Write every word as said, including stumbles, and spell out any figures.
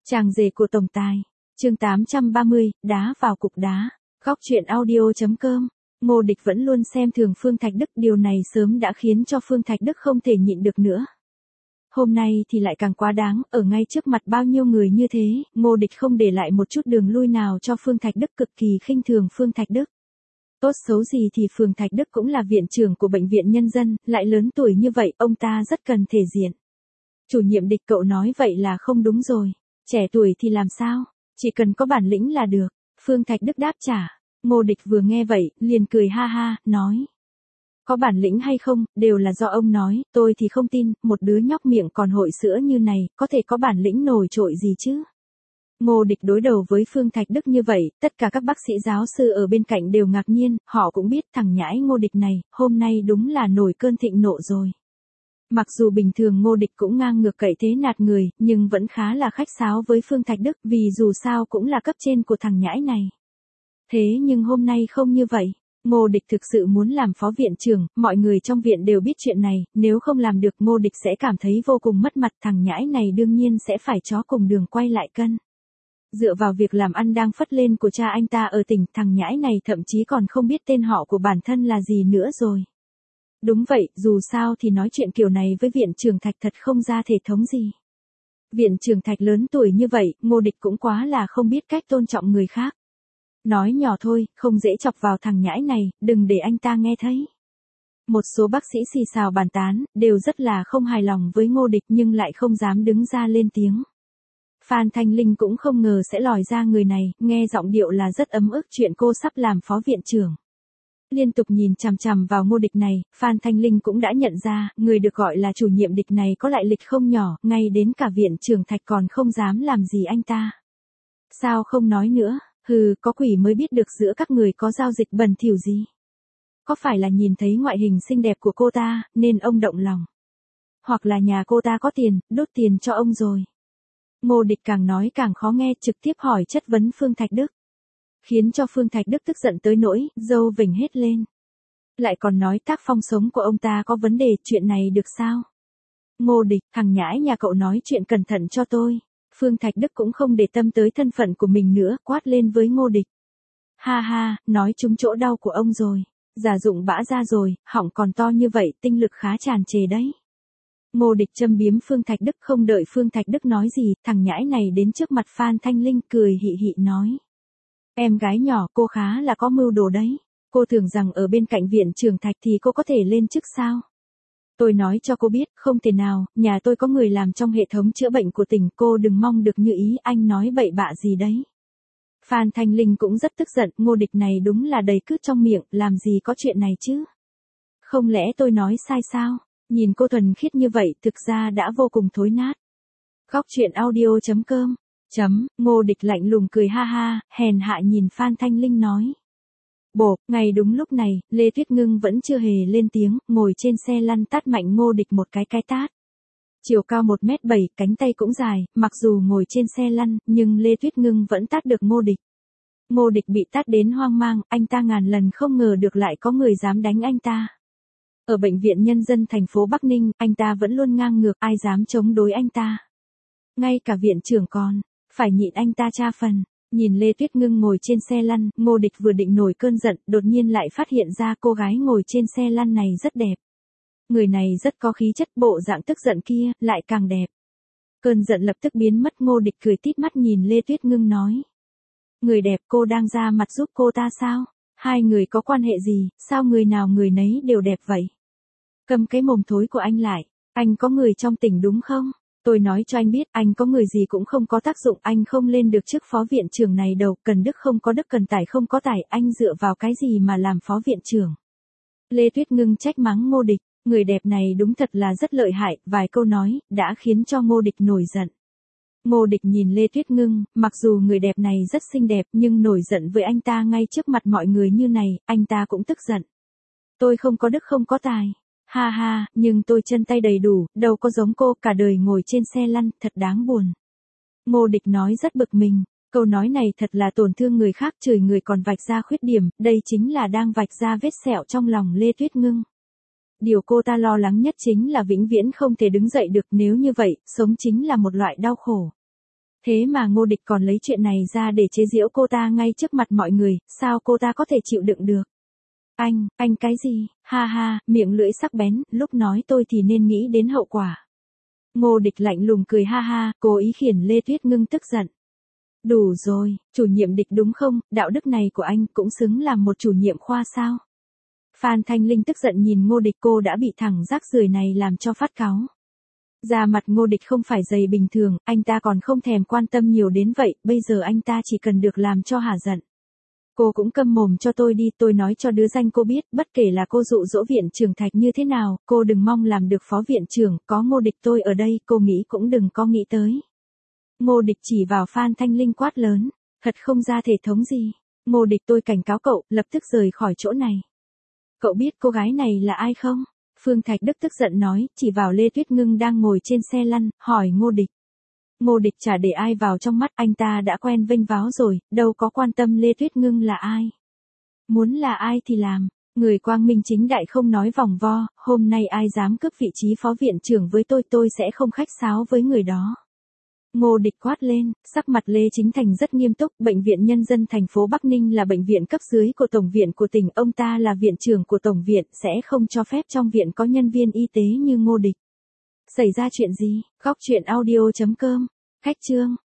Chàng rể của tổng tài. Chương tám trăm ba mươi, đá vào cục đá. Góc truyện audio.com. Ngô Địch vẫn luôn xem thường Phương Thạch Đức, điều này sớm đã khiến cho Phương Thạch Đức không thể nhịn được nữa. Hôm nay thì lại càng quá đáng, ở ngay trước mặt bao nhiêu người như thế, Ngô Địch không để lại một chút đường lui nào cho Phương Thạch Đức, cực kỳ khinh thường Phương Thạch Đức. Tốt xấu gì thì Phương Thạch Đức cũng là viện trưởng của bệnh viện nhân dân, lại lớn tuổi như vậy, ông ta rất cần thể diện. Chủ nhiệm Địch, cậu nói vậy là không đúng rồi. Trẻ tuổi thì làm sao? Chỉ cần có bản lĩnh là được. Phương Thạch Đức đáp trả. Ngô Địch vừa nghe vậy, liền cười ha ha, nói. Có bản lĩnh hay không, đều là do ông nói, tôi thì không tin, một đứa nhóc miệng còn hội sữa như này, có thể có bản lĩnh nổi trội gì chứ? Ngô Địch đối đầu với Phương Thạch Đức như vậy, tất cả các bác sĩ giáo sư ở bên cạnh đều ngạc nhiên, họ cũng biết thằng nhãi Ngô Địch này, hôm nay đúng là nổi cơn thịnh nộ rồi. Mặc dù bình thường Ngô Địch cũng ngang ngược cậy thế nạt người, nhưng vẫn khá là khách sáo với Phương Thạch Đức, vì dù sao cũng là cấp trên của thằng nhãi này. Thế nhưng hôm nay không như vậy. Ngô Địch thực sự muốn làm phó viện trưởng, mọi người trong viện đều biết chuyện này, nếu không làm được Ngô Địch sẽ cảm thấy vô cùng mất mặt, thằng nhãi này đương nhiên sẽ phải chó cùng đường quay lại cân. Dựa vào việc làm ăn đang phất lên của cha anh ta ở tỉnh, thằng nhãi này thậm chí còn không biết tên họ của bản thân là gì nữa rồi. Đúng vậy, dù sao thì nói chuyện kiểu này với viện trưởng Thạch thật không ra thể thống gì. Viện trưởng Thạch lớn tuổi như vậy, Ngô Địch cũng quá là không biết cách tôn trọng người khác. Nói nhỏ thôi, không dễ chọc vào thằng nhãi này, đừng để anh ta nghe thấy. Một số bác sĩ xì xào bàn tán, đều rất là không hài lòng với Ngô Địch nhưng lại không dám đứng ra lên tiếng. Phan Thanh Linh cũng không ngờ sẽ lòi ra người này, nghe giọng điệu là rất ấm ức chuyện cô sắp làm phó viện trưởng. Liên tục nhìn chằm chằm vào Ngô Địch này, Phan Thanh Linh cũng đã nhận ra, người được gọi là chủ nhiệm Địch này có lại lịch không nhỏ, ngay đến cả viện trưởng Thạch còn không dám làm gì anh ta. Sao không nói nữa, hừ, có quỷ mới biết được giữa các người có giao dịch bẩn thỉu gì. Có phải là nhìn thấy ngoại hình xinh đẹp của cô ta, nên ông động lòng. Hoặc là nhà cô ta có tiền, đốt tiền cho ông rồi. Ngô Địch càng nói càng khó nghe, trực tiếp hỏi chất vấn Phương Thạch Đức. Khiến cho Phương Thạch Đức tức giận tới nỗi, râu vểnh hết lên. Lại còn nói tác phong sống của ông ta có vấn đề, chuyện này được sao? Ngô Địch, thằng nhãi nhà cậu nói chuyện cẩn thận cho tôi. Phương Thạch Đức cũng không để tâm tới thân phận của mình nữa, quát lên với Ngô Địch. Ha ha, nói trúng chỗ đau của ông rồi. Giả dụng bã ra rồi, họng còn to như vậy, tinh lực khá tràn trề đấy. Ngô Địch châm biếm Phương Thạch Đức, không đợi Phương Thạch Đức nói gì, thằng nhãi này đến trước mặt Phan Thanh Linh cười hị hị nói. Em gái nhỏ, cô khá là có mưu đồ đấy. Cô tưởng rằng ở bên cạnh viện trưởng Thạch thì cô có thể lên chức sao? Tôi nói cho cô biết, không thể nào, nhà tôi có người làm trong hệ thống chữa bệnh của tỉnh, cô đừng mong được như ý, anh nói bậy bạ gì đấy. Phan Thanh Linh cũng rất tức giận, Ngô Địch này đúng là đầy cứt trong miệng, làm gì có chuyện này chứ? Không lẽ tôi nói sai sao? Nhìn cô thuần khiết như vậy, thực ra đã vô cùng thối nát. Góc truyện audio.com. Chấm, Ngô Địch lạnh lùng cười ha ha, hèn hạ nhìn Phan Thanh Linh nói. Bộp, ngay đúng lúc này, Lê Tuyết Ngưng vẫn chưa hề lên tiếng, ngồi trên xe lăn tát mạnh Ngô Địch một cái cái tát. Chiều cao một mét bảy, cánh tay cũng dài, mặc dù ngồi trên xe lăn, nhưng Lê Tuyết Ngưng vẫn tát được Ngô Địch. Ngô Địch bị tát đến hoang mang, anh ta ngàn lần không ngờ được lại có người dám đánh anh ta. Ở bệnh viện nhân dân thành phố Bắc Ninh, anh ta vẫn luôn ngang ngược, ai dám chống đối anh ta. Ngay cả viện trưởng còn, phải nhịn anh ta tra phần. Nhìn Lê Tuyết Ngưng ngồi trên xe lăn, Ngô Địch vừa định nổi cơn giận, đột nhiên lại phát hiện ra cô gái ngồi trên xe lăn này rất đẹp. Người này rất có khí chất, bộ dạng tức giận kia, lại càng đẹp. Cơn giận lập tức biến mất, Ngô Địch cười tít mắt nhìn Lê Tuyết Ngưng nói. Người đẹp, cô đang ra mặt giúp cô ta sao? Hai người có quan hệ gì, sao người nào người nấy đều đẹp vậy? Cầm cái mồm thối của anh lại, anh có người trong tỉnh đúng không? Tôi nói cho anh biết, anh có người gì cũng không có tác dụng, anh không lên được chức phó viện trưởng này đâu, cần đức không có đức, cần tài không có tài, anh dựa vào cái gì mà làm phó viện trưởng? Lê Tuyết Ngưng trách mắng Ngô Địch, người đẹp này đúng thật là rất lợi hại, vài câu nói, đã khiến cho Ngô Địch nổi giận. Ngô Địch nhìn Lê Tuyết Ngưng, mặc dù người đẹp này rất xinh đẹp, nhưng nổi giận với anh ta ngay trước mặt mọi người như này, anh ta cũng tức giận. Tôi không có đức không có tài. Ha ha, nhưng tôi chân tay đầy đủ, đâu có giống cô, cả đời ngồi trên xe lăn, thật đáng buồn. Ngô Địch nói rất bực mình, câu nói này thật là tổn thương người khác, chửi người còn vạch ra khuyết điểm, đây chính là đang vạch ra vết sẹo trong lòng Lê Tuyết Ngưng. Điều cô ta lo lắng nhất chính là vĩnh viễn không thể đứng dậy được, nếu như vậy, sống chính là một loại đau khổ. Thế mà Ngô Địch còn lấy chuyện này ra để chế giễu cô ta ngay trước mặt mọi người, sao cô ta có thể chịu đựng được? Anh, anh cái gì? Ha ha, miệng lưỡi sắc bén, lúc nói tôi thì nên nghĩ đến hậu quả. Ngô Địch lạnh lùng cười ha ha, cố ý khiển Lê Tuyết Ngưng tức giận. Đủ rồi, chủ nhiệm Địch đúng không, đạo đức này của anh cũng xứng làm một chủ nhiệm khoa sao? Phan Thanh Linh tức giận nhìn Ngô Địch, cô đã bị thằng rác rưởi này làm cho phát cáu. Da mặt Ngô Địch không phải dày bình thường, anh ta còn không thèm quan tâm nhiều đến vậy, bây giờ anh ta chỉ cần được làm cho hả giận. Cô cũng câm mồm cho tôi đi, tôi nói cho đứa danh cô biết, bất kể là cô dụ dỗ viện trưởng Thạch như thế nào, cô đừng mong làm được phó viện trưởng, có Ngô Địch tôi ở đây, cô nghĩ cũng đừng có nghĩ tới. Ngô Địch chỉ vào Phan Thanh Linh quát lớn, thật không ra thể thống gì. Ngô Địch tôi cảnh cáo cậu, lập tức rời khỏi chỗ này. Cậu biết cô gái này là ai không? Phương Thạch Đức tức giận nói, chỉ vào Lê Tuyết Ngưng đang ngồi trên xe lăn, hỏi Ngô Địch. Ngô Địch chả để ai vào trong mắt, anh ta đã quen vênh váo rồi, đâu có quan tâm Lê Tuyết Ngưng là ai. Muốn là ai thì làm, người quang minh chính đại không nói vòng vo, hôm nay ai dám cướp vị trí phó viện trưởng với tôi tôi sẽ không khách sáo với người đó. Ngô Địch quát lên, sắc mặt Lê Chính Thành rất nghiêm túc, Bệnh viện Nhân dân thành phố Bắc Ninh là bệnh viện cấp dưới của Tổng viện của tỉnh, ông ta là viện trưởng của Tổng viện, sẽ không cho phép trong viện có nhân viên y tế như Ngô Địch. Xảy ra chuyện gì? Góc truyện audio chấm com. Khách chương.